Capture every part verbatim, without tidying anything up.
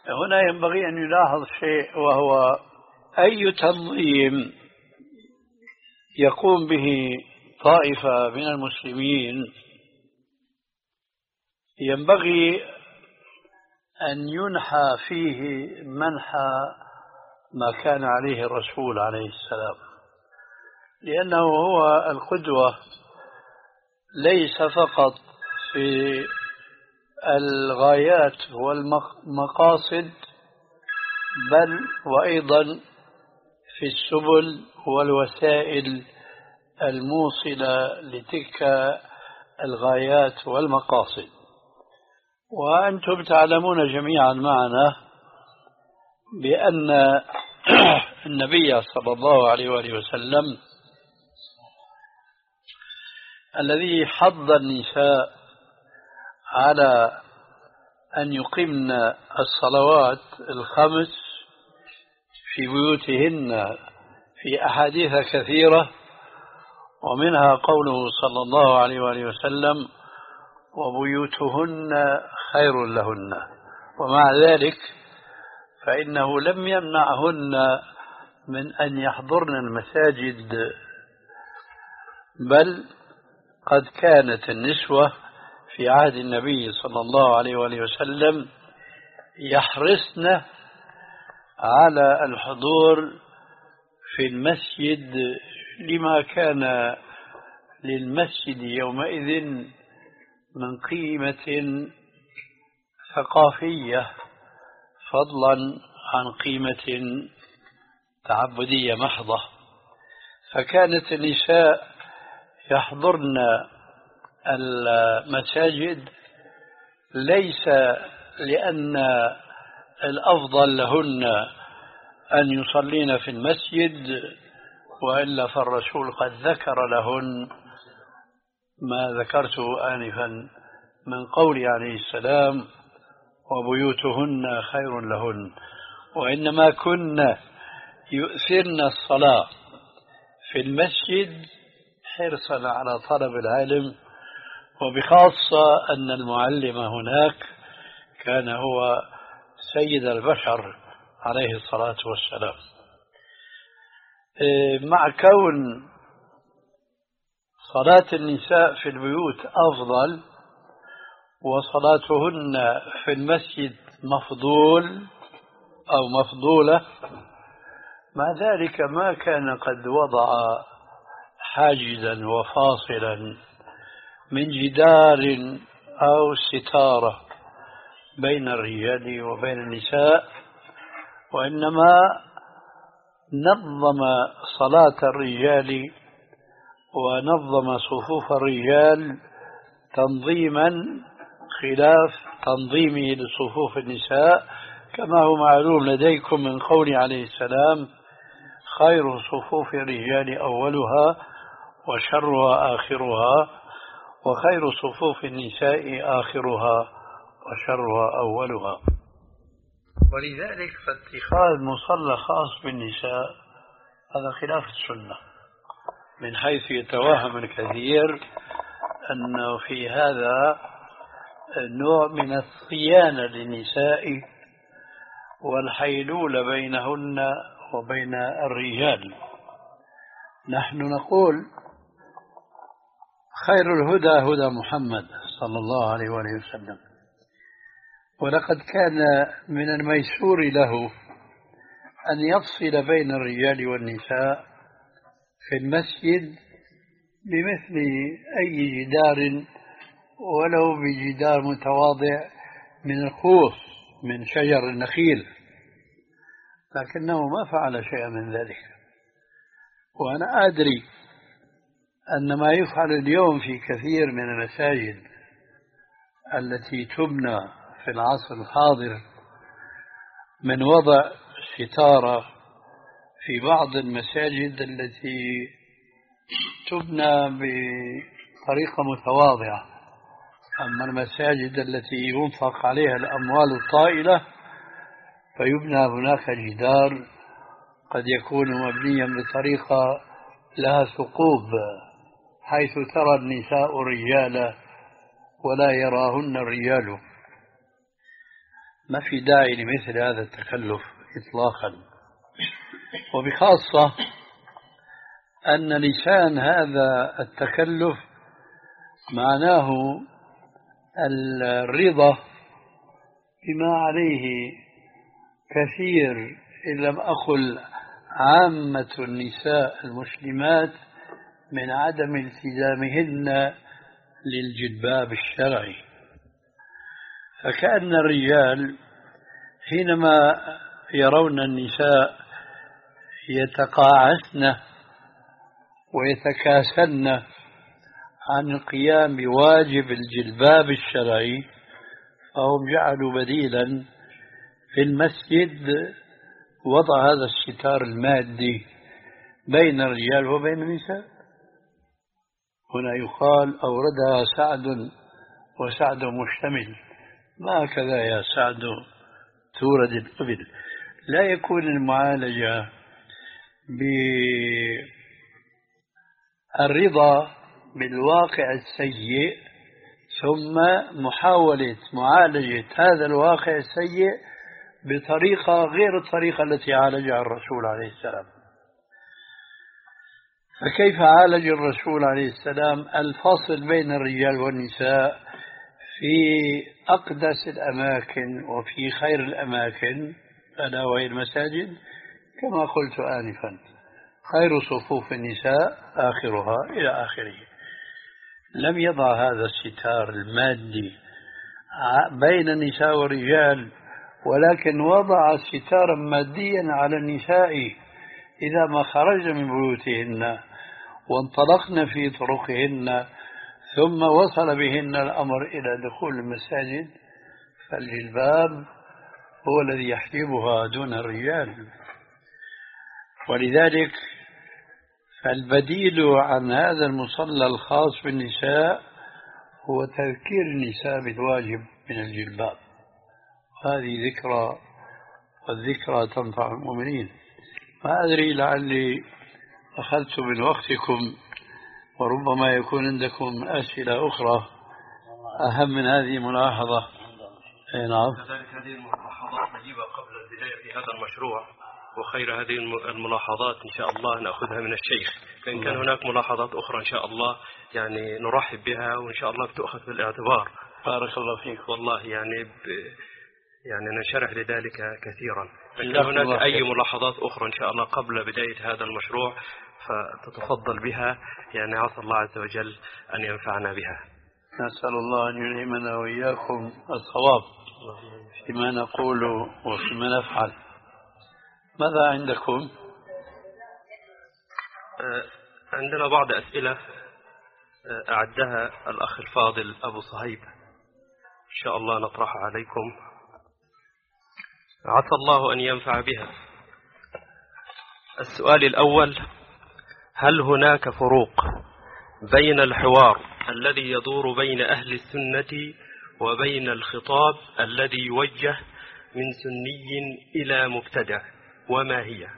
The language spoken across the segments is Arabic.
هنا ينبغي أن يلاحظ شيء، وهو أي تنظيم يقوم به طائفة من المسلمين ينبغي أن ينحى فيه منحى ما كان عليه الرسول عليه السلام، لأنه هو القدوة ليس فقط في الغايات والمقاصد، بل وأيضا في السبل والوسائل الموصلة لتلك الغايات والمقاصد. وأنتم تعلمون جميعا معنا بأن النبي صلى الله عليه وآله وسلم الذي حض النساء على أن يقمن الصلوات الخمس في بيوتهن في أحاديث كثيرة، ومنها قوله صلى الله عليه وآله وسلم: وبيوتهن خير لهن. ومع ذلك فإنه لم يمنعهن من أن يحضرن المساجد، بل قد كانت النسوة في عهد النبي صلى الله عليه وآله وسلم يحرصن على الحضور في المسجد، لما كان للمسجد يومئذ من قيمة ثقافية، فضلا عن قيمة تعبدية محضة. فكانت النساء يحضرن المساجد ليس لأن الأفضل لهن أن يصلين في المسجد، وإلا فالرسول قد ذكر لهن ما ذكرته آنفا من قول عليه السلام: وبيوتهن خير لهن. وإنما كن يؤثرن الصلاة في المسجد حرصا على طلب العلم، وبخاصة أن المعلم هناك كان هو سيد البشر عليه الصلاة والسلام. مع كون صلاة النساء في البيوت أفضل وصلاتهن في المسجد مفضول أو مفضولة، مع ذلك ما كان قد وضع حاجزا وفاصلا من جدار أو ستارة بين الرجال وبين النساء، وإنما نظم صلاة الرجال ونظم صفوف الرجال تنظيما خلاف تنظيمه لصفوف النساء، كما هو معلوم لديكم من قول عليه السلام: خير صفوف الرجال أولها وشرها آخرها، وخير صفوف النساء آخرها وشرها أولها. ولذلك فاتخاذ مصلى خاص بالنساء هذا خلاف السنة، من حيث يتوهم الكثير أنه في هذا نوع من الصيانة للنساء والحيلولة بينهن وبين الرجال. نحن نقول: خير الهدى هدى محمد صلى الله عليه وآله وسلم، ولقد كان من الميسور له أن يفصل بين الرجال والنساء في المسجد بمثل أي جدار، ولو بجدار متواضع من الخوص من شجر النخيل، لكنه ما فعل شيئا من ذلك. وأنا أدري أن ما يفعل اليوم في كثير من المساجد التي تبنى في العصر الحاضر من وضع ستارة في بعض المساجد التي تبنى بطريقة متواضعة، أما المساجد التي ينفق عليها الأموال الطائلة فيبنى هناك جدار قد يكون مبنيا بطريقة لها ثقوب، حيث ترى النساء الرجال ولا يراهن الرجال. ما في داعي لمثل هذا التكلف إطلاقا، وبخاصة أن لسان هذا التكلف معناه الرضا بما عليه كثير إن لم أقل عامة النساء المسلمات من عدم التزامهن للجلباب الشرعي. فكأن الرجال حينما يرون النساء يتقاعسن ويتكاسلن عن القيام بواجب الجلباب الشرعي، فهم جعلوا بديلا في المسجد وضع هذا الستار المادي بين الرجال وبين النساء. هنا يقال أوردها سعد وسعد مشتمل، ما هكذا يا سعد تورد الإبل. لا يكون المعالجة بالرضا بالواقع السيء ثم محاولة معالجة هذا الواقع السيء بطريقة غير الطريقة التي عالجها الرسول عليه السلام. فكيف عالج الرسول عليه السلام الفصل بين الرجال والنساء في أقدس الأماكن وفي خير الأماكن ألا وهي المساجد، كما قلت آنفا خير صفوف النساء آخرها إلى آخره. لم يضع هذا الستار المادي بين النساء والرجال، ولكن وضع ستارا ماديا على النساء إذا ما خرجن من بيوتهن وانطلقن في طرقهن ثم وصل بهن الأمر إلى دخول المساجد، فالجلباب هو الذي يحجبها دون الرجال. ولذلك فالبديل عن هذا المصلى الخاص بالنساء هو تذكير النساء بالواجب من الجلباب. هذه ذكرى، والذكرى تنفع المؤمنين. ما أدري لعلي أخذت من وقتكم، وربما يكون عندكم أسئلة أخرى أهم من هذه الملاحظة. أي نعم. كذلك هذه الملاحظات نجيبها قبل البداية في هذا المشروع، وخير هذه الملاحظات إن شاء الله نأخذها من الشيخ. فإن كان هناك ملاحظات أخرى إن شاء الله يعني نرحب بها وإن شاء الله بتأخذ بالاعتبار. بارك الله فيك. والله يعني ب... يعني ننشرح لذلك كثيرا. فإن كان هناك أي ملاحظات أخرى إن شاء الله قبل بداية هذا المشروع فتتفضل بها، يعني عسى الله عز وجل أن ينفعنا بها. نسأل الله أن يلهمنا وإياكم الصواب فيما نقول وفيما نفعل. ماذا عندكم؟ عندنا بعض أسئلة أعدها الأخ الفاضل أبو صهيب، إن شاء الله نطرحها عليكم عسى الله أن ينفع بها. السؤال الأول: هل هناك فروق بين الحوار الذي يدور بين أهل السنة وبين الخطاب الذي يوجه من سني إلى مبتدع، وما هي؟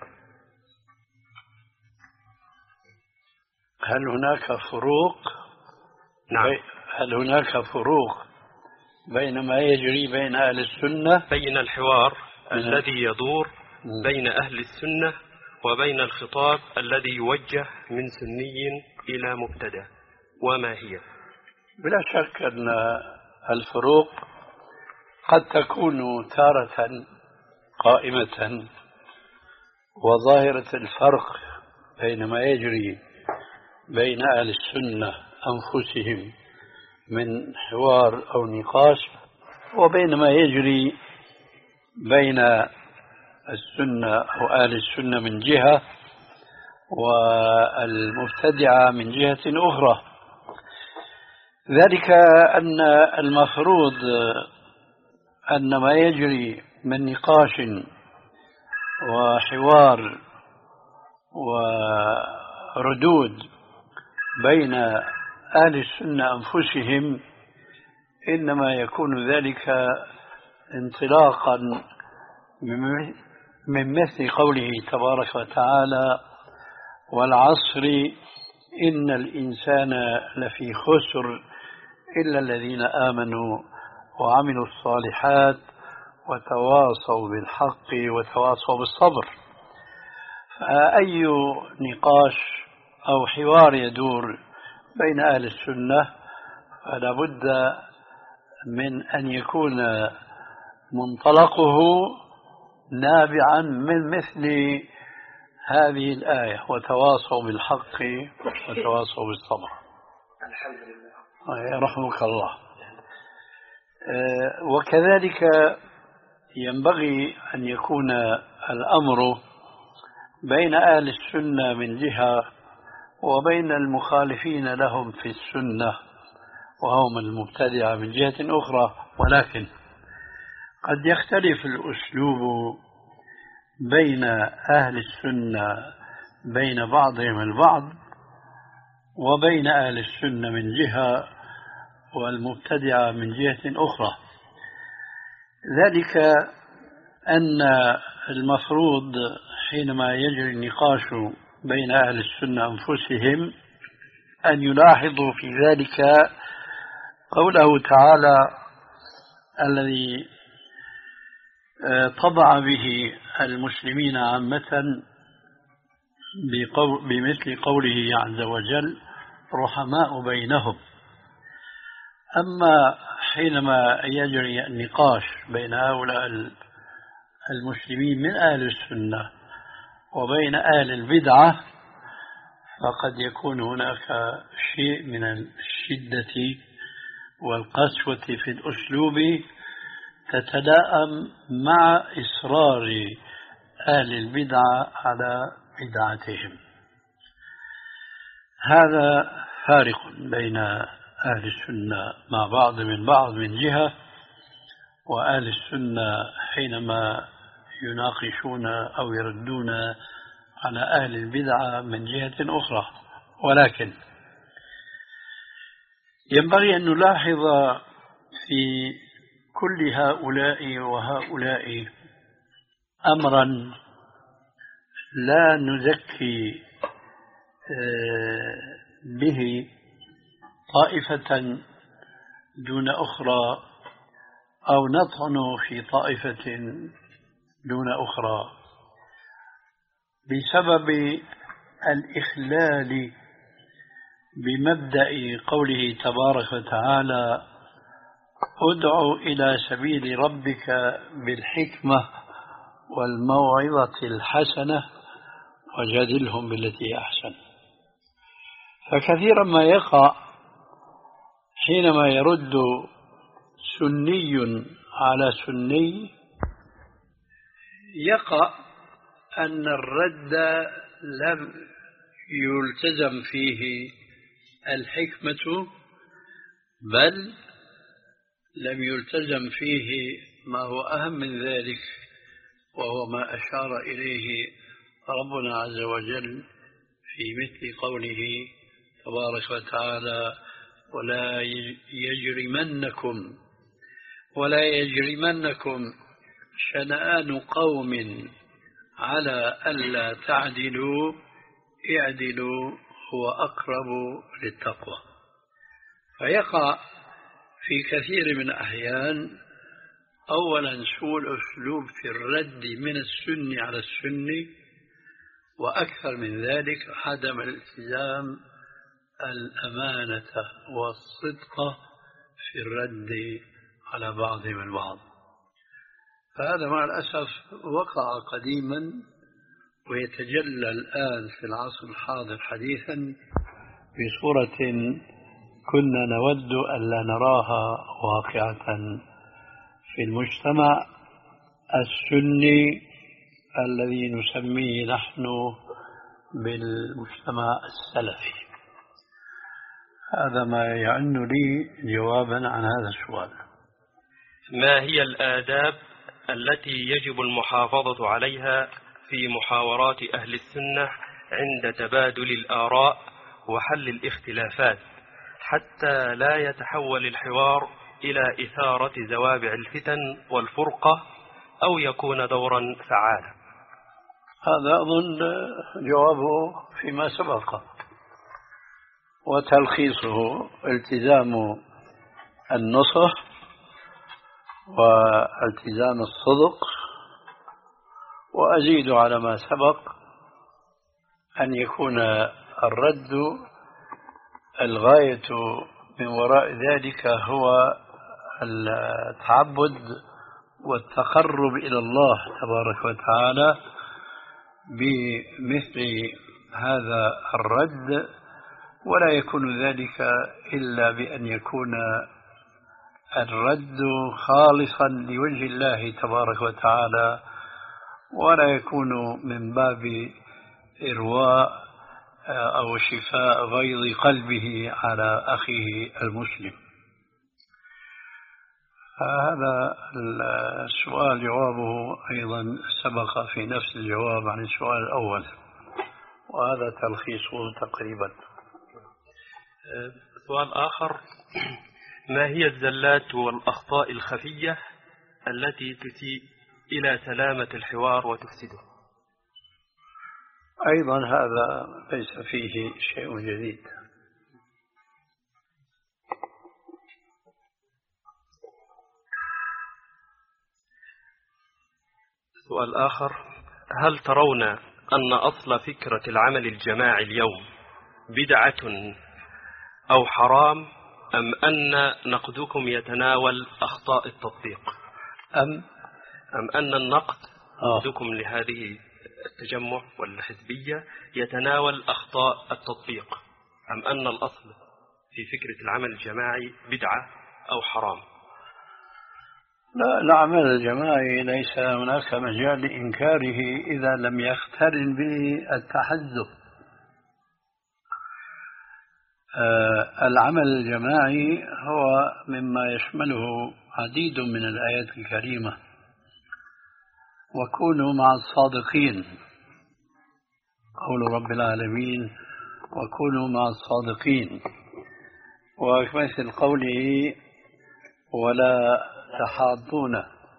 هل هناك فروق؟ نعم. هل هناك فروق بين ما يجري بين أهل السنة، بين الحوار الذي يدور بين أهل السنة وبين الخطاب الذي يوجه من سني إلى مبتدع، وما هي؟ بلا شك أن الفروق قد تكون تارة قائمة، وظاهرة الفرق بين ما يجري بين أهل السنة أنفسهم من حوار أو نقاش وبين ما يجري بين السنة أو أهل السنة من جهة والمبتدعة من جهة أخرى. ذلك أن المفروض أن ما يجري من نقاش وحوار وردود بين أهل السنة أنفسهم إنما يكون ذلك انطلاقا من مثل قوله تبارك وتعالى: والعصر إن الإنسان لفي خسر إلا الذين آمنوا وعملوا الصالحات وتواصوا بالحق وتواصوا بالصبر. فأي نقاش أو حوار يدور بين أهل السنة فلا بد من أن يكون منطلقه نابعا من مثل هذه الآية: وتواصوا بالحق وتواصوا بالصبر. الحمد لله. رحمك الله. وكذلك ينبغي أن يكون الأمر بين أهل السنة من جهة وبين المخالفين لهم في السنة وهم المبتدعة من جهة أخرى، ولكن قد يختلف الأسلوب بين أهل السنة بين بعضهم البعض وبين أهل السنة من جهة والمبتدعة من جهة أخرى. ذلك أن المفروض حينما يجري النقاش بين أهل السنة أنفسهم أن يلاحظوا في ذلك قوله تعالى الذي طبع به المسلمين عامة بمثل قوله عز وجل: رحماء بينهم. أما حينما يجري النقاش بين هؤلاء المسلمين من أهل السنة وبين أهل البدعة فقد يكون هناك شيء من الشدة والقسوة في الأسلوب تتلائم مع إصرار أهل البدعة على بدعتهم. هذا فارق بين أهل السنة مع بعض من بعض من جهة، وأهل السنة حينما يناقشون أو يردون على أهل البدعة من جهة أخرى. ولكن ينبغي أن نلاحظ في كل هؤلاء وهؤلاء أمرا لا نزكي به طائفة دون أخرى أو نطعن في طائفة دون أخرى بسبب الإخلال بمبدأ قوله تبارك وتعالى: ادع إلى سبيل ربك بالحكمة والموعظة الحسنة وجادلهم بالتي أحسن. فكثيرا ما يقع حينما يرد سني على سني يقع أن الرد لم يلتزم فيه الحكمة، بل لم يلتزم فيه ما هو أهم من ذلك، وهو ما أشار إليه ربنا عز وجل في مثل قوله تبارك وتعالى: ولا يجرمنكم ولا يجرمنكم شنآن قوم على ألا تعدلوا اعدلوا هو أقرب للتقوى. فيقع في كثير من الأحيان أولا سوء الأسلوب في الرد من السني على السني، وأكثر من ذلك عدم الالتزام الأمانة والصدق في الرد على بعضهم البعض. فهذا مع الأسف وقع قديما ويتجلى الآن في العصر الحاضر حديثا بصورة كنا نود ألا نراها واقعة في المجتمع السني الذي نسميه نحن بالمجتمع السلفي. هذا ما يعن لي جوابا عن هذا السؤال. ما هي الآداب التي يجب المحافظة عليها في محاورات أهل السنة عند تبادل الآراء وحل الاختلافات حتى لا يتحول الحوار إلى إثارة زوابع الفتن والفرقة أو يكون دورا فعالا؟ هذا أظن جوابه فيما سبق، وتلخيصه التزام النصح والتزام الصدق. وأزيد على ما سبق أن يكون الرد الغاية من وراء ذلك هو التعبد والتقرب إلى الله تبارك وتعالى بمثل هذا الرد، ولا يكون ذلك إلا بأن يكون الرد خالصا لوجه الله تبارك وتعالى، ولا يكون من باب إرواء أو شفاء غيظ قلبه على أخيه المسلم. هذا السؤال جوابه أيضا سبق في نفس الجواب عن السؤال الأول، وهذا تلخيصه تقريبا. سؤال آخر: ما هي الزلات والأخطاء الخفية التي تسيء إلى سلامة الحوار وتفسده؟ أيضا هذا ليس فيه شيء جديد. سؤال آخر: هل ترون أن أصل فكرة العمل الجماعي اليوم بدعة أو حرام، أم أن نقدكم يتناول أخطاء التطبيق؟ أم أم أن النقد آه. نقدكم لهذه التجمع والحزبية يتناول أخطاء التطبيق، أم أن الأصل في فكرة العمل الجماعي بدعة أو حرام؟ لا، العمل الجماعي ليس هناك مجال لإنكاره إذا لم يقترن به التحزب. آه العمل الجماعي هو مما يشمله عديد من الآيات الكريمة: وكونوا مع الصادقين، قول رب العالمين وكونوا مع الصادقين، ومثل قوله ولا تحاضون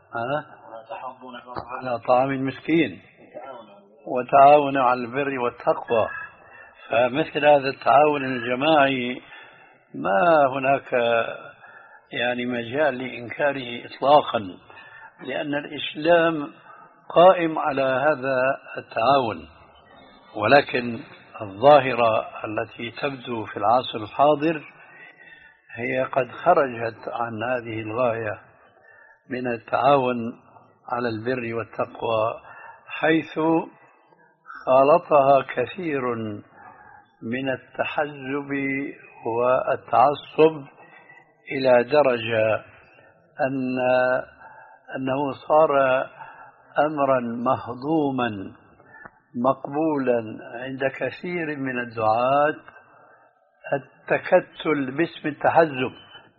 على طعام المسكين وتعاونوا على البر والتقوى. فمثل هذا التعاون الجماعي ما هناك يعني مجال لإنكاره إطلاقا، لأن الإسلام قائم على هذا التعاون. ولكن الظاهرة التي تبدو في العصر الحاضر هي قد خرجت عن هذه الغاية من التعاون على البر والتقوى، حيث خالطها كثير من التحزب والتعصب إلى درجة أن أنه صار أمرا مهضوما مقبولا عند كثير من الدعاة التكتل باسم التحزب.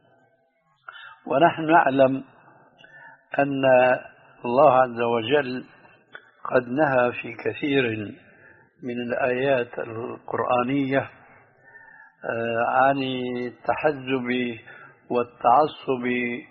ونحن نعلم أن الله عز وجل قد نهى في كثير من الآيات القرآنية عن التحزب والتعصب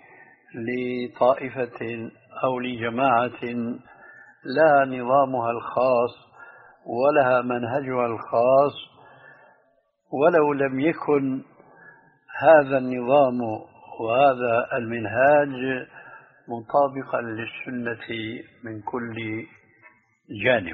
لطائفة أو لجماعة لا نظامها الخاص ولها منهجها الخاص، ولو لم يكن هذا النظام وهذا المنهاج مطابقا للسنة من كل جانب.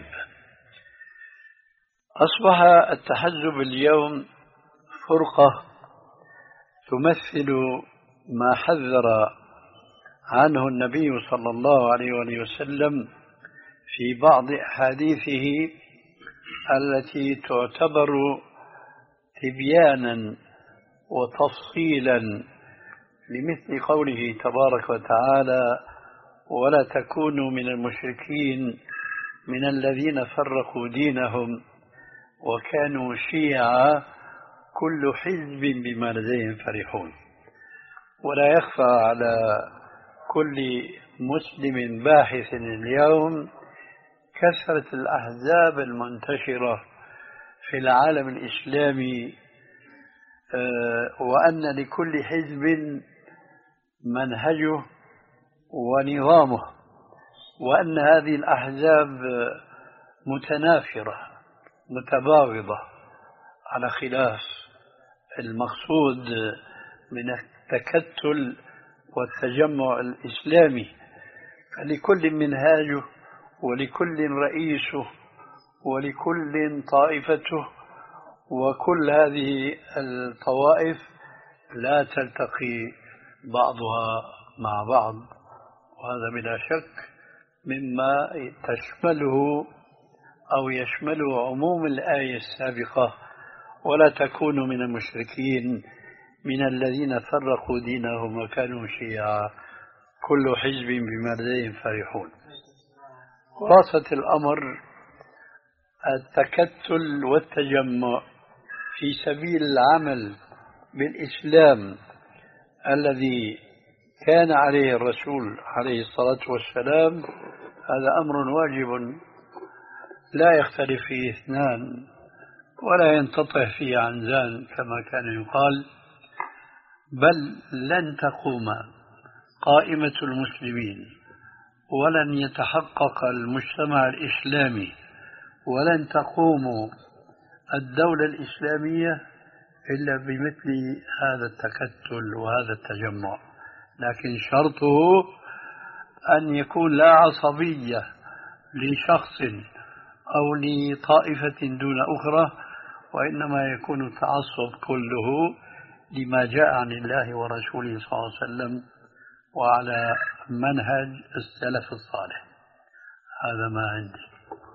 أصبح التحزب اليوم فرقة تمثل ما حذر عنه النبي صلى الله عليه وسلم في بعض أحاديثه التي تعتبر تبيانا وتفصيلا لمثل قوله تبارك وتعالى: ولا تكونوا من المشركين من الذين فرقوا دينهم وكانوا شيعا كل حزب بما لديهم فرحون. ولا يخفى على كل مسلم باحث اليوم كثرة الأحزاب المنتشرة في العالم الإسلامي، وأن لكل حزب منهجه ونظامه، وأن هذه الأحزاب متنافرة متباغضة على خلاف المقصود من التكتل والتجمع الإسلامي، فلكل منهاجه ولكل رئيسه ولكل طائفته، وكل هذه الطوائف لا تلتقي بعضها مع بعض، وهذا بلا شك مما تشمله أو يشمله عموم الآية السابقة: ولا تكونوا من المشركين من الذين فرقوا دينهم وكانوا شيعا كل حزب بما لديهم فرحون. خلاصة الأمر التكتل والتجمع في سبيل العمل بالإسلام الذي كان عليه الرسول عليه الصلاة والسلام، هذا أمر واجب لا يختلف فيه اثنان ولا ينتطع فيه عنزان كما كان يقال، بل لن تقوم قائمة المسلمين ولن يتحقق المجتمع الإسلامي ولن تقوم الدولة الإسلامية إلا بمثل هذا التكتل وهذا التجمع، لكن شرطه أن يكون لا عصبية لشخص أو لطائفة دون أخرى، وإنما يكون التعصب كله لما جاء عن الله ورسوله صلى الله عليه وسلم وعلى منهج السلف الصالح. هذا ما عندي.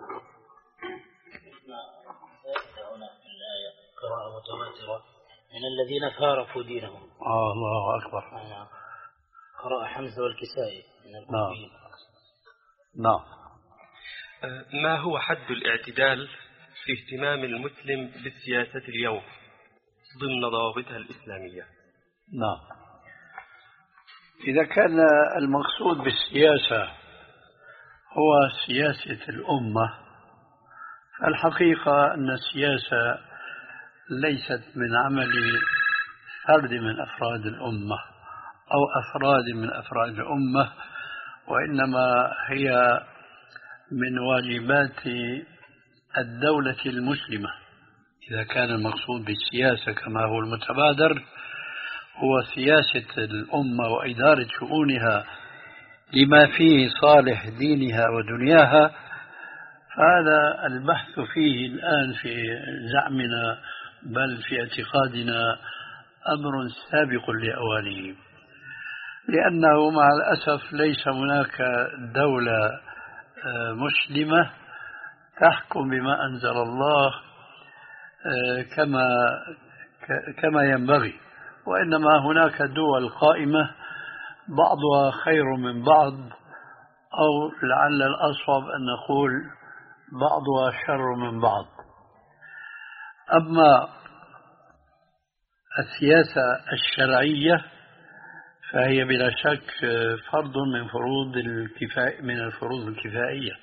قراءة متواترة من الذين فارقوا دينهم. آه الله أكبر. آه. قراءة حمزة والكسائي من الكوفيين. نعم. نعم. ما هو حد الاعتدال في اهتمام المسلم بالسياسة اليوم ضمن ضوابطها الإسلامية؟ نعم. إذا كان المقصود بالسياسة هو سياسة الأمة، فالحقيقة أن السياسة ليست من عمل فرد من أفراد الأمة أو أفراد من أفراد الأمة، وإنما هي من واجبات الدولة المسلمة. إذا كان المقصود بالسياسة كما هو المتبادر هو سياسة الأمة وإدارة شؤونها لما فيه صالح دينها ودنياها، فهذا البحث فيه الآن في زعمنا بل في اعتقادنا أمر سابق لأوانه، لأنه مع الأسف ليس هناك دولة مسلمة تحكم بما أنزل الله كما كما ينبغي، وإنما هناك دول قائمة بعضها خير من بعض، أو لعل الأصوب أن نقول بعضها شر من بعض. أما السياسة الشرعية فهي بلا شك فرض من فروض الكفاية من الفروض الكفائية،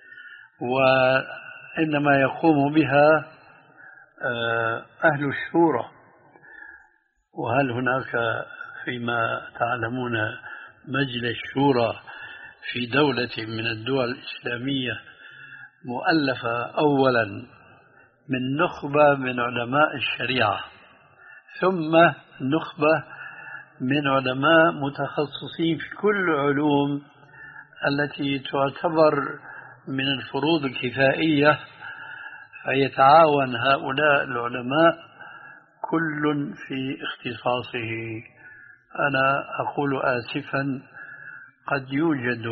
وإنما يقوم بها أهل الشورى. وهل هناك فيما تعلمون مجلس شورى في دولة من الدول الإسلامية مؤلفة أولا من نخبة من علماء الشريعة، ثم نخبة من علماء متخصصين في كل العلوم التي تعتبر من الفروض الكفائية، فيتعاون هؤلاء العلماء كل في اختصاصه. أنا أقول آسفا قد يوجد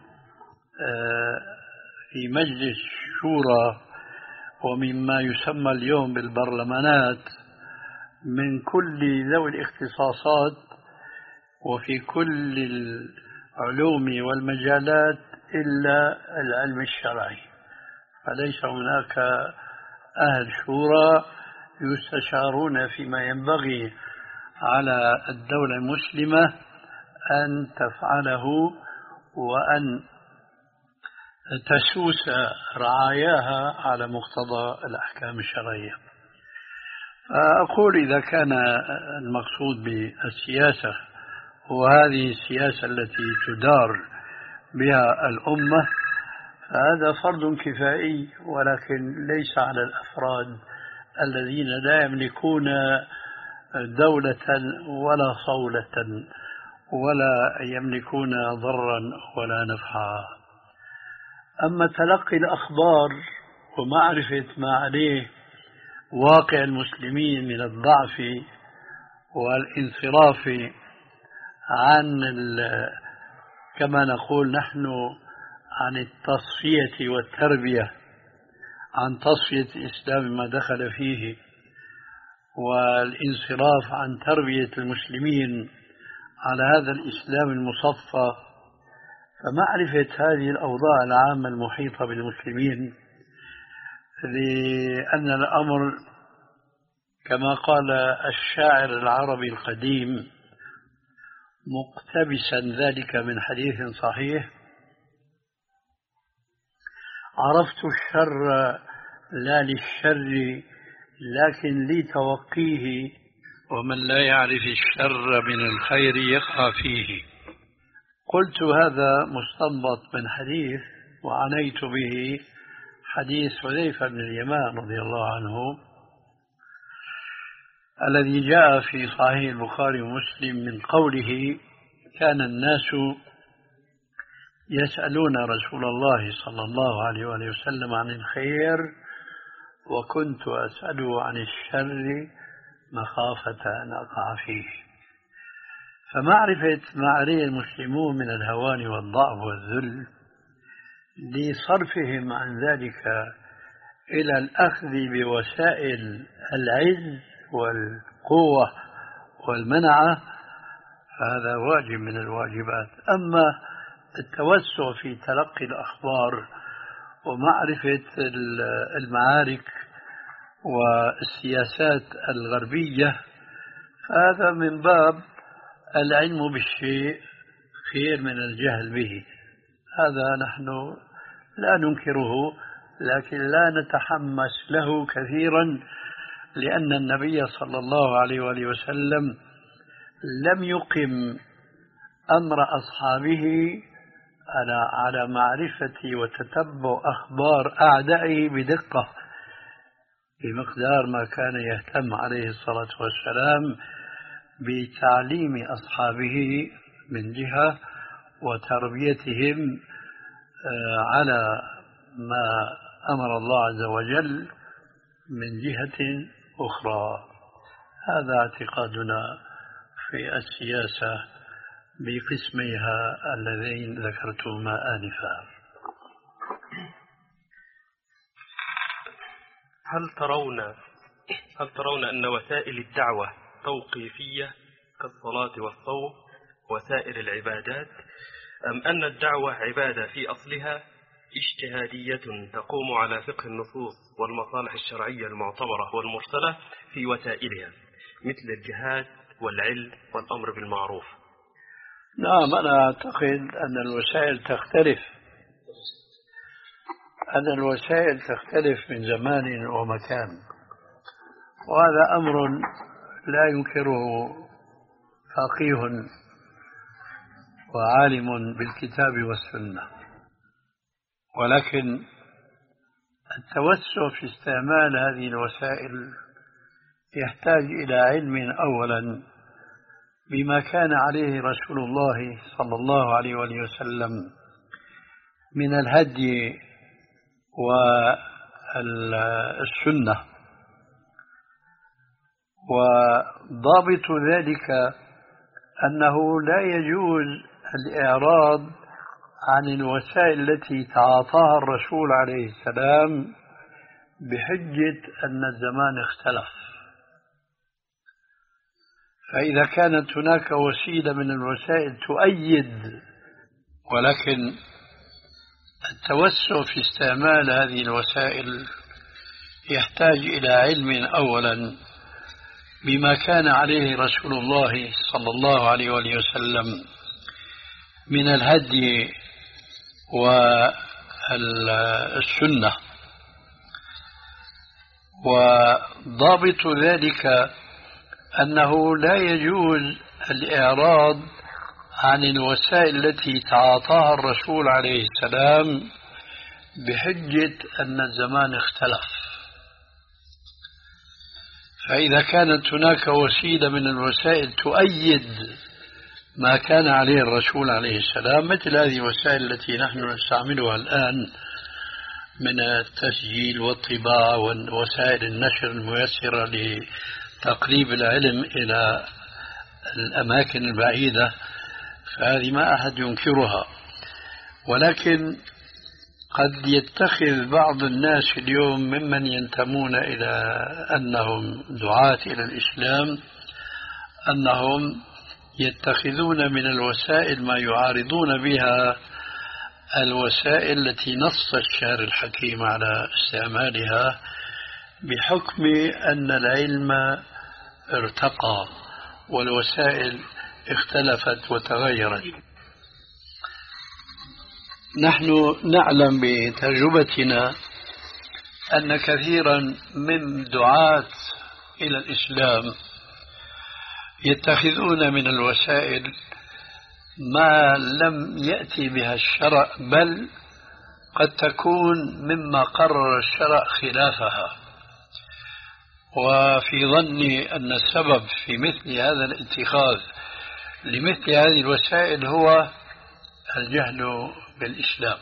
في مجلس الشورى ومما يسمى اليوم بالبرلمانات من كل ذوي الاختصاصات وفي كل العلوم والمجالات إلا العلم الشرعي، فليس هناك أهل شورى يستشارون فيما ينبغي على الدولة المسلمة أن تفعله وأن تسوس رعاياها على مقتضى الأحكام الشرعية. فأقول إذا كان المقصود بالسياسة وهذه السياسة التي تدار بها الأمة فهذا فرض كفائي، ولكن ليس على الأفراد الذين لا يملكون دولة ولا صولة ولا يملكون ضرا ولا نفعا. أما تلقي الأخبار ومعرفة ما عليه واقع المسلمين من الضعف والانصراف عن كما نقول نحن عن التصفية والتربية، عن تصفية الإسلام ما دخل فيه والانصراف عن تربية المسلمين على هذا الإسلام المصفى، فمعرفة هذه الأوضاع العامة المحيطة بالمسلمين، لأن الأمر كما قال الشاعر العربي القديم مقتبسا ذلك من حديث صحيح: عرفت الشر لا للشر لكن لتوقيه، ومن لا يعرف الشر من الخير يقع فيه. قلت هذا مستنبط من حديث وعنيت به حديث حذيفة بن اليمان رضي الله عنه الذي جاء في صحيح البخاري ومسلم من قوله: كان الناس يسألون رسول الله صلى الله عليه وآله وسلم عن الخير وكنت أسأله عن الشر مخافة أن أقع فيه. فمعرفة ما عليه المسلمون من الهوان والضعف والذل لصرفهم عن ذلك إلى الأخذ بوسائل العز والقوة والمنعة، هذا واجب من الواجبات. أما التوسع في تلقي الأخبار ومعرفة المعارك والسياسات الغربية فهذا من باب العلم بالشيء خير من الجهل به، هذا نحن لا ننكره لكن لا نتحمس له كثيرا، لأن النبي صلى الله عليه وآله وسلم لم يقم أمر أصحابه على على معرفة وتتبع أخبار أعدائه بدقة بمقدار ما كان يهتم عليه الصلاة والسلام بتعليم أصحابه من جهة وتربيتهم على ما أمر الله عز وجل من جهة أخرى. هذا اعتقادنا في السياسة بقسميها اللذين ذكرتهما آنفا. هل ترون هل ترون أن وسائل الدعوة توقيفية كالصلاة والصوم وسائر العبادات، أم أن الدعوة عبادة في أصلها اجتهادية تقوم على فقه النصوص والمصالح الشرعية المعتبرة والمرسلة في وسائلها مثل الجهاد والعلم والأمر بالمعروف؟ نعم، أنا أعتقد أن الوسائل تختلف أن الوسائل تختلف من زمان ومكان، وهذا أمر لا ينكره فقيه وعالم بالكتاب والسنة، ولكن التوسع في استعمال هذه الوسائل يحتاج إلى علم أولا بما كان عليه رسول الله صلى الله عليه وآله وسلم من الهدي والسنة، وضابط ذلك أنه لا يجوز الإعراض عن الوسائل التي تعاطاها الرسول عليه السلام بحجة أن الزمان اختلف. فإذا كانت هناك وسيلة من الوسائل تؤيد، ولكن التوسع في استعمال هذه الوسائل يحتاج إلى علم أولا بما كان عليه رسول الله صلى الله عليه وآله وسلم من الهدي والسنة، وضابط ذلك أنه لا يجوز الإعراض عن الوسائل التي تعاطاها الرسول عليه السلام بحجة أن الزمان اختلف. فإذا كانت هناك وسيلة من الوسائل تؤيد ما كان عليه الرسول عليه السلام، مثل هذه الوسائل التي نحن نستعملها الآن من التسجيل والطباعة ووسائل النشر الميسرة لتقريب العلم إلى الأماكن البعيدة، فهذه ما أحد ينكرها. ولكن قد يتخذ بعض الناس اليوم ممن ينتمون إلى أنهم دعاة إلى الإسلام أنهم يتخذون من الوسائل ما يعارضون بها الوسائل التي نص الشارع الحكيم على استعمالها، بحكم أن العلم ارتقى والوسائل اختلفت وتغيرت. نحن نعلم بتجربتنا أن كثيرا من دعاة إلى الإسلام يتخذون من الوسائل ما لم يأتي بها الشرع، بل قد تكون مما قرر الشرع خلافها. وفي ظني أن السبب في مثل هذا الاتخاذ لمثل هذه الوسائل هو الجهل بالإسلام.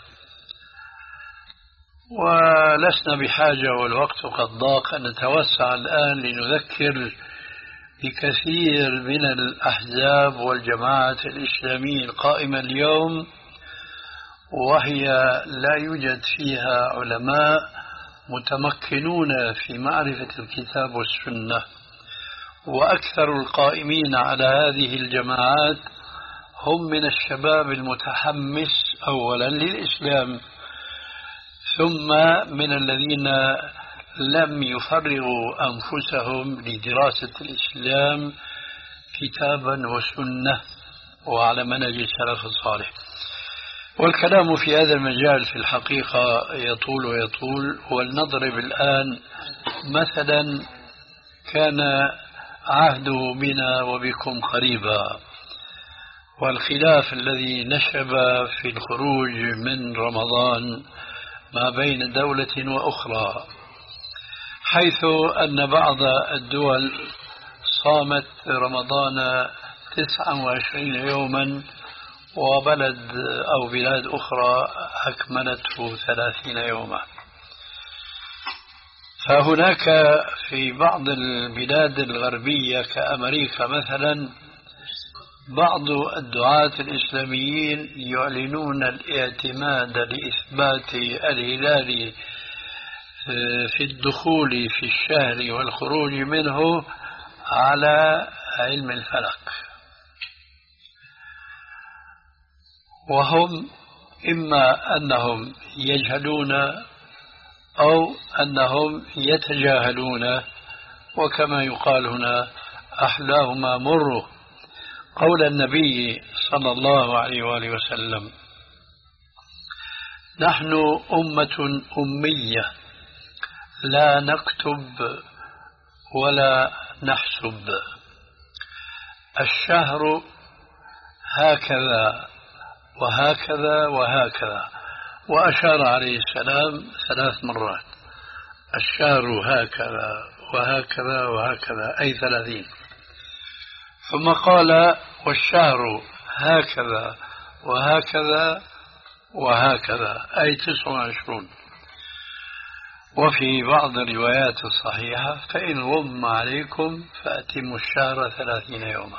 ولسنا بحاجة والوقت قد ضاق أن نتوسع الآن لنذكر بكثير من الأحزاب والجماعات الإسلامية القائمة اليوم، وهي لا يوجد فيها علماء متمكنون في معرفة الكتاب والسنة. وأكثر القائمين على هذه الجماعات هم من الشباب المتحمس أولا للإسلام، ثم من الذين لم يفرغوا أنفسهم لدراسة الإسلام كتابا وسنة وعلى منهج السلف الصالح. والكلام في هذا المجال في الحقيقة يطول ويطول. ولنضرب الآن مثلا كان عهده بنا وبكم قريبا، والخلاف الذي نشب في الخروج من رمضان ما بين دولة وأخرى، حيث أن بعض الدول صامت رمضان تسعة وعشرين يوما، وبلد أو بلاد أخرى أكملته ثلاثين يوما. فهناك في بعض البلاد الغربية كأمريكا مثلا بعض الدعاة الإسلاميين يعلنون الاعتماد لإثبات الهلال في الدخول في الشهر والخروج منه على علم الفلك، وهم إما أنهم يجهلون أو أنهم يتجاهلون، وكما يقال هنا أحلاهما مر، قول النبي صلى الله عليه وآله وسلم: نحن أمة أمية لا نكتب ولا نحسب، الشهر هكذا وهكذا وهكذا، وأشار عليه السلام ثلاث مرات: الشهر هكذا وهكذا وهكذا، أي ثلاثين. ثم قال: والشهر هكذا وهكذا وهكذا، أي تسع وعشرون. وفي بعض الروايات الصحيحة: فإن غم عليكم فأتموا الشهر ثلاثين يوما.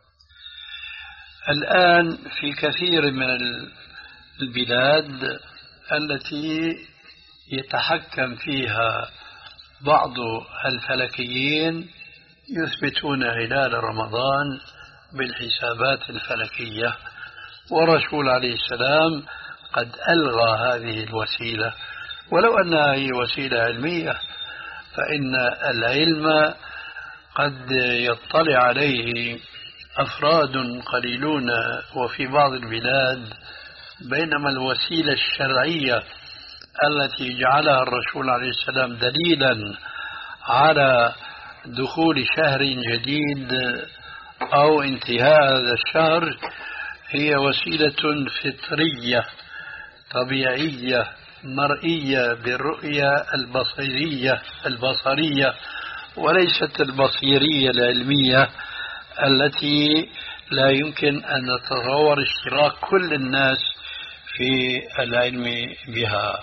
الآن في كثير من البلاد التي يتحكم فيها بعض الفلكيين يثبتون هلال رمضان بالحسابات الفلكية، والرسول عليه السلام قد ألغى هذه الوسيلة. ولو أنها هي وسيلة علمية، فإن العلم قد يطلع عليه أفراد قليلون وفي بعض البلاد، بينما الوسيلة الشرعية التي جعلها الرسول عليه السلام دليلا على دخول شهر جديد أو انتهاء هذا الشهر هي وسيلة فطرية طبيعية مرئية بالرؤية البصرية البصرية وليست البصيرية العلمية التي لا يمكن أن نتصور اشتراك كل الناس في العلم بها.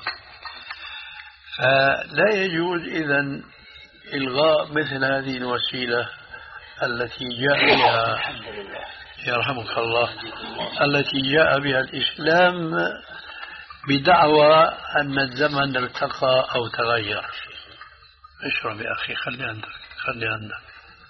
فلا يجوز إذن إلغاء مثل هذه الوسيلة التي جاء بها يرحمك الله التي جاء بها الإسلام بدعوى أن الزمن ارتقى أو تغير. اشرب يا أخي، خلي عندك خلي عندك.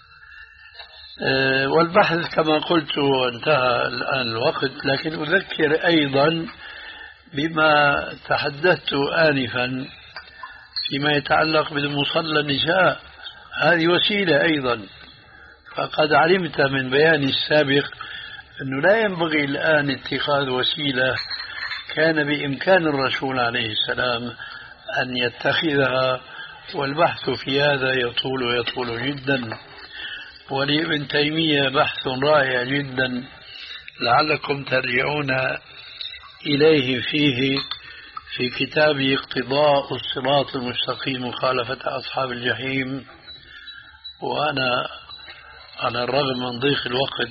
أه والبحث كما قلت انتهى الآن الوقت، لكن أذكر أيضا بما تحدثت آنفا فيما يتعلق بمصلى النساء. هذه وسيلة أيضا، فقد علمت من بياني السابق أنه لا ينبغي الآن اتخاذ وسيلة كان بإمكان الرسول عليه السلام أن يتخذها، والبحث في هذا يطول ويطول جدا. ولابن تيمية بحث رائع جدا لعلكم ترجعون إليه فيه في كتاب اقتضاء الصراط المستقيم مخالفة أصحاب الجحيم. وأنا على الرغم من ضيق الوقت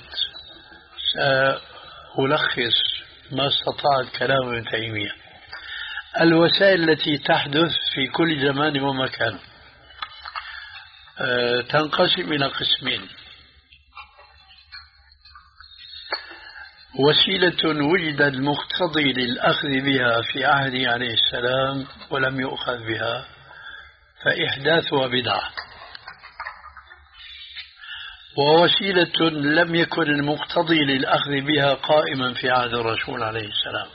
سألخص ما استطعت كلام ابن تيمية. الوسائل التي تحدث في كل زمان ومكان تنقسم إلى قسمين: وسيلة وجد المقتضي للأخذ بها في عهده عليه السلام ولم يؤخذ بها فإحداثها بدعة، ووسيلة لم يكن المقتضي للأخذ بها قائما في عهد الرسول عليه السلام.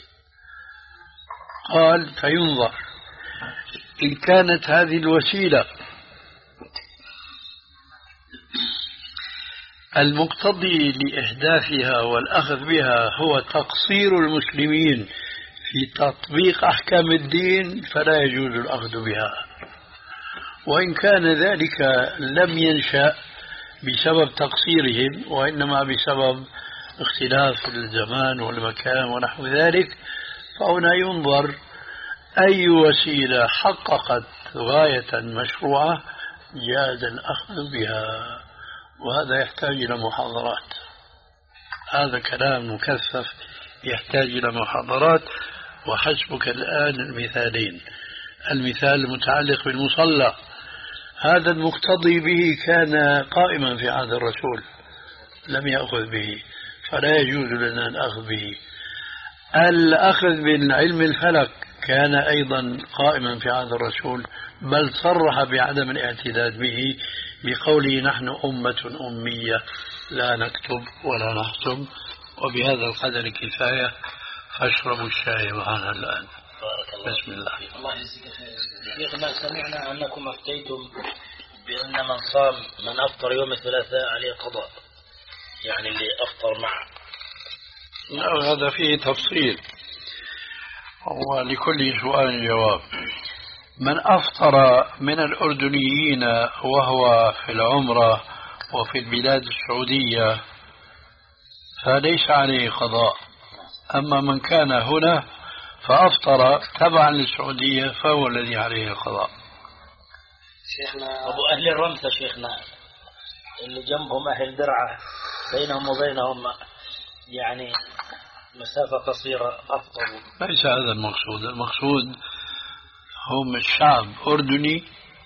قال: فينظر إن كانت هذه الوسيلة المقتضي لإحداثها والأخذ بها هو تقصير المسلمين في تطبيق أحكام الدين فلا يجوز الأخذ بها. وإن كان ذلك لم ينشأ بسبب تقصيرهم وإنما بسبب اختلاف الزمان والمكان ونحو ذلك، فهنا ينظر أي وسيلة حققت غاية مشروعة جاز الأخذ بها. وهذا يحتاج إلى محاضرات، هذا كلام مكثف يحتاج إلى محاضرات. وحسبك الآن المثالين: المثال المتعلق بالمصلى، هذا المقتضي به كان قائما في عهد الرسول لم يأخذ به فلا يجوز لنا الأخذ به. الأخذ بالعلم الفلك كان أيضا قائما في عهد الرسول، بل صرح بعدم الاعتداد به بقوله: نحن أمة أمية لا نكتب ولا نحسب. وبهذا القدر كفاية، فاشربوا الشاي معنا الآن. بارك الله. بسم الله. الله يجزيك خير. شيخنا، سمعنا أنكم أفتيتم بأن من صام من أفطر يوم الثلاثاء عليه قضاء، يعني اللي أفطر معه. لا، هذا فيه تفصيل، ولكل سؤال جواب. من أفطر من الأردنيين وهو في العمرة وفي البلاد السعودية فليس عليه قضاء، أما من كان هنا فأفطر تبعا للسعودية فهو الذي عليه القضاء. شيخنا أبو أهل الرمسة، شيخنا اللي جنبهم أهل درعة بينهم وبينهم يعني مسافة قصيرة أفطروا. ليس هذا المقصود، المقصود هم الشعب أردني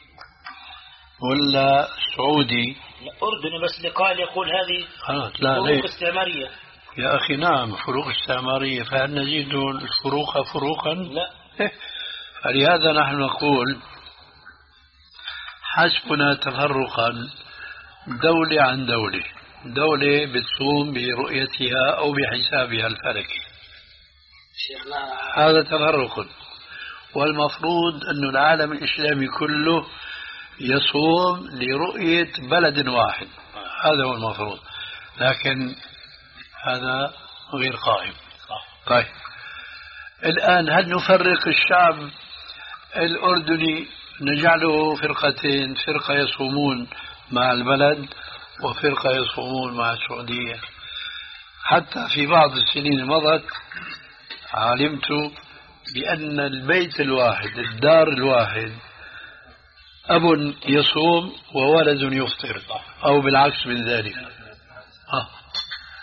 ولا سعودي؟ أردني، بس لقائل يقول هذه فروق استعمارية. يا أخي نعم، فروق استعمارية، فهل نزيد الفروق فروقا؟ لا. فلهذا نحن نقول حسبنا تفرقا دولة عن دولة. دولة بتصوم برؤيتها أو بحسابها الفلكي، هذا تفرق. والمفروض أن العالم الإسلامي كله يصوم لرؤية بلد واحد، هذا هو المفروض، لكن هذا غير قائم. طيب الآن هل نفرق الشعب الأردني نجعله فرقتين، فرقة يصومون مع البلد وفرقة يصومون مع السعودية؟ حتى في بعض السنين المضت علمت بأن البيت الواحد الدار الواحد أب يصوم وولد يفطر أو بالعكس من ذلك. آه.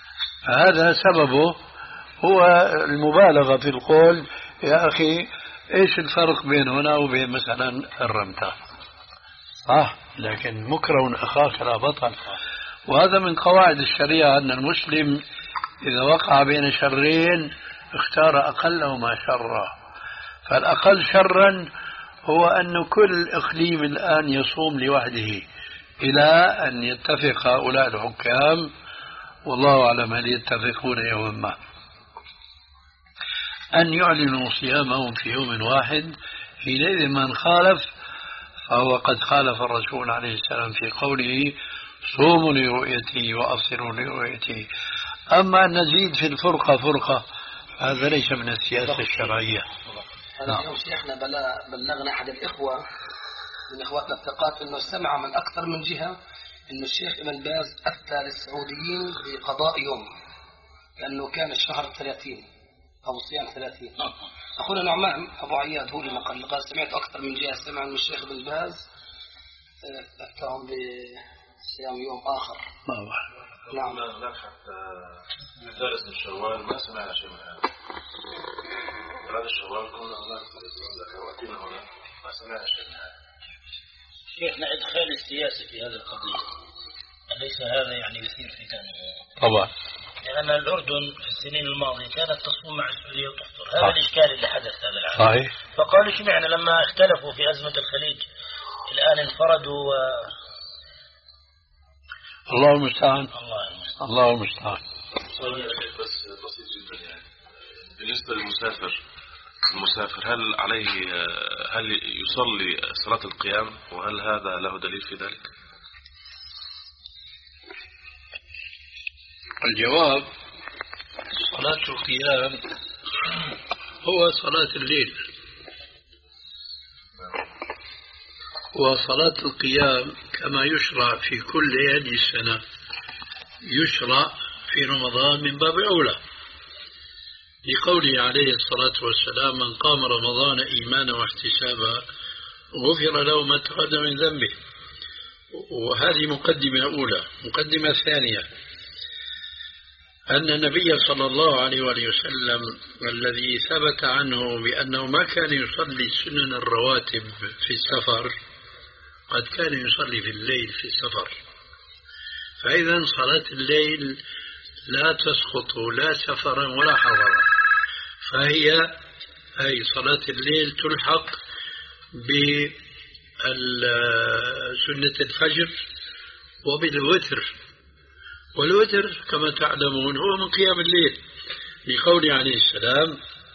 هذا سببه هو المبالغة في القول. يا أخي إيش الفرق بين هنا وبين مثلا الرمتة؟ صح، لكن مكره أخاك لا بطل. وهذا من قواعد الشريعة أن المسلم إذا وقع بين شرين اختار أقلهما شرا. فالأقل شرا هو أن كل إقليم الآن يصوم لوحده إلى أن يتفق هؤلاء الحكام، والله أعلم هل يتفقون يوما ما، أن يعلنوا صيامهم في يوم واحد. حينئذ من خالف فهو قد خالف الرسول عليه السلام في قوله صوموا لرؤيته وأفطروا لرؤيته. أما أن نزيد في الفرقة فرقة هذا ليس من السياسة الشرعية. هذا اليوم شيخنا بلغنا أحد الإخوة من إخواتنا الثقات أنه سمع من أكثر من جهة أن الشيخ ابن باز أفتى للسعوديين بقضاء يوم لأنه كان الشهر ثلاثين أو صيام ثلاثين. أخونا نعمان أبو عياد هو اللي نقل قال سمعت أكثر من جهة سمع من الشيخ ابن باز أفتاهم بصيام يوم آخر. نعم. لا حتى مثالث الشوال ما سمعنا شيء من هذا. هذا الشوال كنا هناك وقتنا هنا ما سمعنا شيء من هذا. شيخنا إدخال السياسة في هذه القضية أليس هذا يعني يثير فتن؟ طبعا. لأن الأردن في السنين الماضية كانت تصوم مع السعودية وتفطر. هذا صح. الإشكال اللي حدث هذا العام. صحيح. فقالوا اشمعنى لما اختلفوا في أزمة الخليج الآن انفردوا و... الله المستعان. الله المستعان. الله المستعان. بس بسيط جدا يعني بالنسبة للمسافر المسافر هل عليه هل يصلي صلاة القيام وهل هذا له دليل في ذلك؟ الجواب صلاة القيام هو صلاة الليل، وصلاة القيام كما يشرع في كل هذه السنة يشرع في رمضان من باب أولى، لقوله عليه الصلاة والسلام من قام رمضان إيمانا واحتسابا غفر له ما تقدم من ذنبه. وهذه مقدمة أولى. مقدمة ثانية أن النبي صلى الله عليه وآله وسلم الذي ثبت عنه بأنه ما كان يصلي سنن الرواتب في السفر قد كان يصلي في الليل في السفر. فإذا صلاة الليل لا تسقط لا سفرا ولا حضرا، فهي أي صلاة الليل تلحق بسنة الفجر وبالوتر، والوتر كما تعلمون هو من قيام الليل، لقول عليه السلام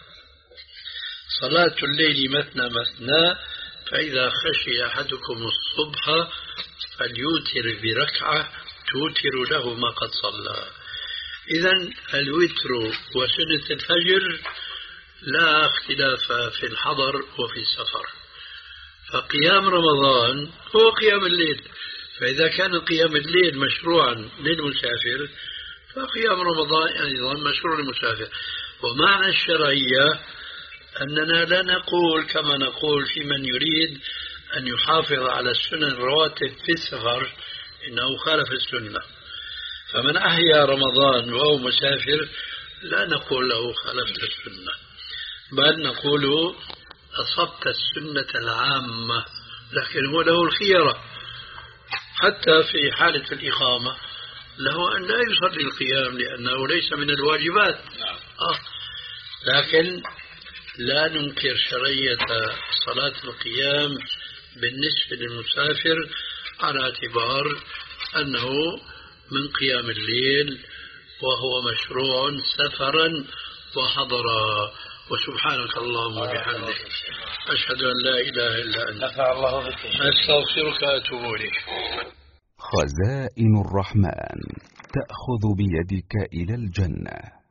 صلاة الليل مثنى مثنى فإذا خشي أحدكم الصبح فليوتر بركعة توتر له ما قد صلى. إذن الوتر وسنة الفجر لا اختلاف في الحضر وفي السفر، فقيام رمضان هو قيام الليل. فإذا كان قيام الليل مشروعا للمسافر فقيام رمضان أيضا مشروع للمسافر. ومعنى الشرعية أننا لا نقول كما نقول في من يريد أن يحافظ على السنن الرواتب في السفر إنه خالف السنة. فمن أحيا رمضان وهو مسافر لا نقول له خالفت السنة، بل نقول أصبت السنة العامة، لكن هو له الخيرة حتى في حالة الإقامة له أن لا يصلي القيام لأنه ليس من الواجبات. آه. لكن لا ننكر شرعية صلاة القيام بالنسبة للمسافر على اعتبار أنه من قيام الليل وهو مشروع سفرا وحضرا. وسبحانك اللهم وبحمدك أشهد أن لا إله إلا أنت أستغفرك وأتوب إليك. خزائن الرحمن تأخذ بيدك إلى الجنة.